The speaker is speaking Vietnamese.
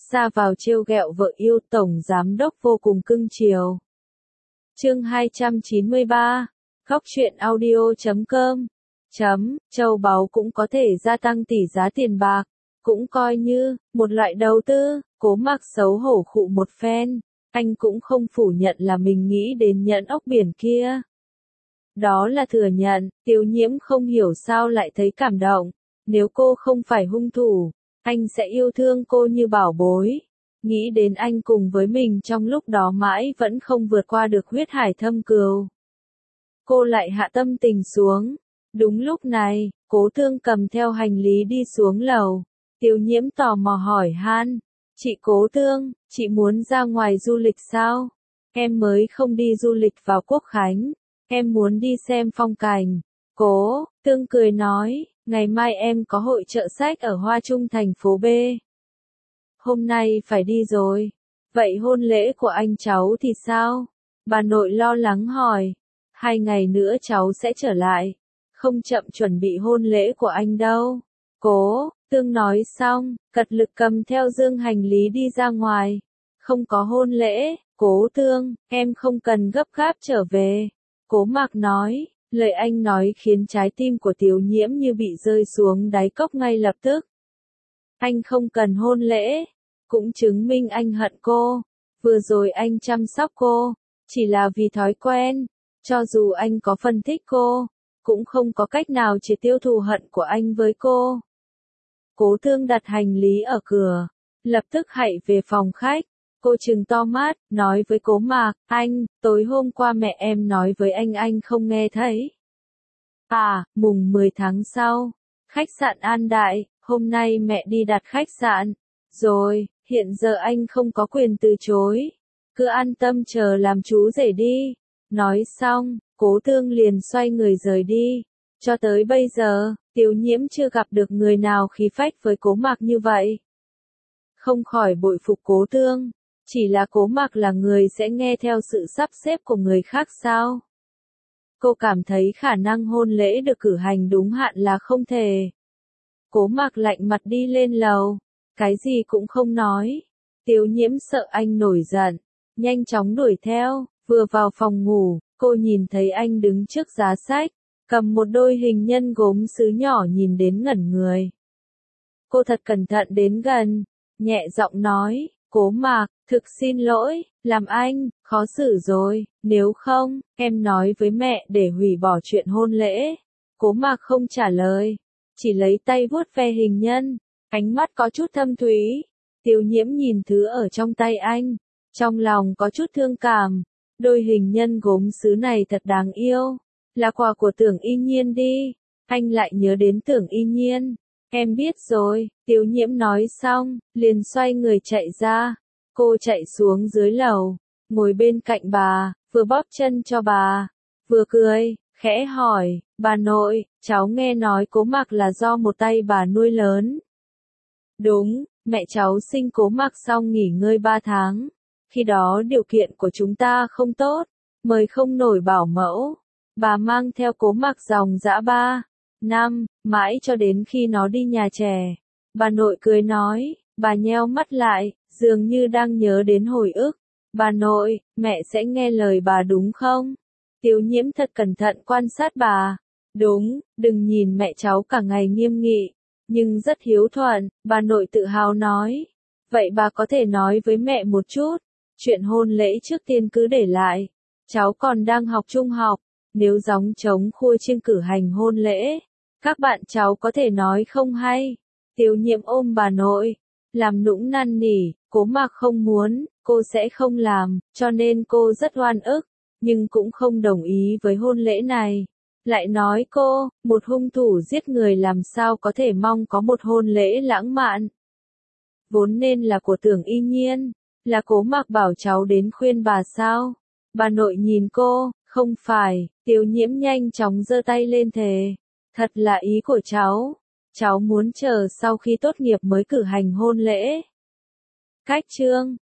ra vào trêu ghẹo vợ yêu, tổng giám đốc vô cùng cưng chiều. Chương 293, Góc truyện audio.com. Châu báu cũng có thể gia tăng tỷ giá tiền bạc, cũng coi như một loại đầu tư. Cố Mạc xấu hổ khụ một phen, anh cũng không phủ nhận là mình nghĩ đến nhẫn ốc biển kia. Đó là thừa nhận, Tiêu Nhiễm không hiểu sao lại thấy cảm động. Nếu cô không phải hung thủ, anh sẽ yêu thương cô như bảo bối. Nghĩ đến anh cùng với mình trong lúc đó mãi vẫn không vượt qua được huyết hải thâm cừu. Cô lại hạ tâm tình xuống. Đúng lúc này, Cố Thương cầm theo hành lý đi xuống lầu. Tiêu Nhiễm tò mò hỏi han, chị Cố Thương, chị muốn ra ngoài du lịch sao? Em mới không đi du lịch vào Quốc Khánh, em muốn đi xem phong cảnh. Cố Thương cười nói, ngày mai em có hội chợ sách ở Hoa Trung thành phố B. Hôm nay phải đi rồi. Vậy hôn lễ của anh cháu thì sao? Bà nội lo lắng hỏi. 2 ngày nữa cháu sẽ trở lại. Không chậm chuẩn bị hôn lễ của anh đâu. Cố Thương nói xong, cật lực cầm theo dương hành lý đi ra ngoài. Không có hôn lễ, Cố Thương, em không cần gấp gáp trở về. Cố Mạc nói, lời anh nói khiến trái tim của Tiêu Nhiễm như bị rơi xuống đáy cốc ngay lập tức. Anh không cần hôn lễ, cũng chứng minh anh hận cô. Vừa rồi anh chăm sóc cô, chỉ là vì thói quen. Cho dù anh có phân thích cô, cũng không có cách nào triệt tiêu thù hận của anh với cô. Cố Thương đặt hành lý ở cửa, lập tức hạy về phòng khách. Cô trừng to mắt, nói với Cố Mạc, anh, tối hôm qua mẹ em nói với anh không nghe thấy. À, mùng 10 tháng sau, khách sạn An Đại, hôm nay mẹ đi đặt khách sạn. Rồi, hiện giờ anh không có quyền từ chối. Cứ an tâm chờ làm chú rể đi. Nói xong, Cố Thương liền xoay người rời đi. Cho tới bây giờ, Tiêu Nhiễm chưa gặp được người nào khí phách với Cố Mạc như vậy. Không khỏi bội phục Cố Thương. Chỉ là Cố Mạc là người sẽ nghe theo sự sắp xếp của người khác sao? Cô cảm thấy khả năng hôn lễ được cử hành đúng hạn là không thể. Cố Mạc lạnh mặt đi lên lầu, cái gì cũng không nói. Tiêu Nhiễm sợ anh nổi giận, nhanh chóng đuổi theo. Vừa vào phòng ngủ, cô nhìn thấy anh đứng trước giá sách, cầm một đôi hình nhân gốm sứ nhỏ nhìn đến ngẩn người. Cô thật cẩn thận đến gần, nhẹ giọng nói, Cố Mạc, thực xin lỗi, làm anh khó xử rồi, nếu không, em nói với mẹ để hủy bỏ chuyện hôn lễ. Cố Mạc không trả lời, chỉ lấy tay vuốt ve hình nhân, ánh mắt có chút thâm thúy. Tiêu Nhiễm nhìn thứ ở trong tay anh, trong lòng có chút thương cảm. Đôi hình nhân gốm sứ này thật đáng yêu, là quà của Tưởng Y Nhiên đi. Anh lại nhớ đến Tưởng Y Nhiên. Em biết rồi, Tiêu Nhiễm nói xong, liền xoay người chạy ra. Cô chạy xuống dưới lầu, ngồi bên cạnh bà, vừa bóp chân cho bà, vừa cười, khẽ hỏi, bà nội, cháu nghe nói Cố Mạc là do một tay bà nuôi lớn. Đúng, mẹ cháu sinh Cố Mạc xong nghỉ ngơi 3 tháng. Khi đó điều kiện của chúng ta không tốt, mời không nổi bảo mẫu. Bà mang theo Cố Mạc dòng dã 3 năm, mãi cho đến khi nó đi nhà trẻ. Bà nội cười nói, bà nheo mắt lại, dường như đang nhớ đến hồi ức. Bà nội, mẹ sẽ nghe lời bà đúng không? Tiêu Nhiễm thật cẩn thận quan sát bà. Đúng, đừng nhìn mẹ cháu cả ngày nghiêm nghị, nhưng rất hiếu thuận, bà nội tự hào nói. Vậy bà có thể nói với mẹ một chút, chuyện hôn lễ trước tiên cứ để lại. Cháu còn đang học trung học, nếu gióng trống khua chiêng cử hành hôn lễ, các bạn cháu có thể nói không hay. Tiêu Nhiễm ôm bà nội, làm nũng năn nỉ, Cố Mạc không muốn, cô sẽ không làm, cho nên cô rất oan ức, nhưng cũng không đồng ý với hôn lễ này. Lại nói cô, một hung thủ giết người làm sao có thể mong có một hôn lễ lãng mạn. Vốn nên là của Tưởng Y Nhiên, là Cố Mạc bảo cháu đến khuyên bà sao? Bà nội nhìn cô, không phải. Tiêu Nhiễm nhanh chóng giơ tay lên thề. Thật là ý của cháu muốn chờ sau khi tốt nghiệp mới cử hành hôn lễ. Cách chương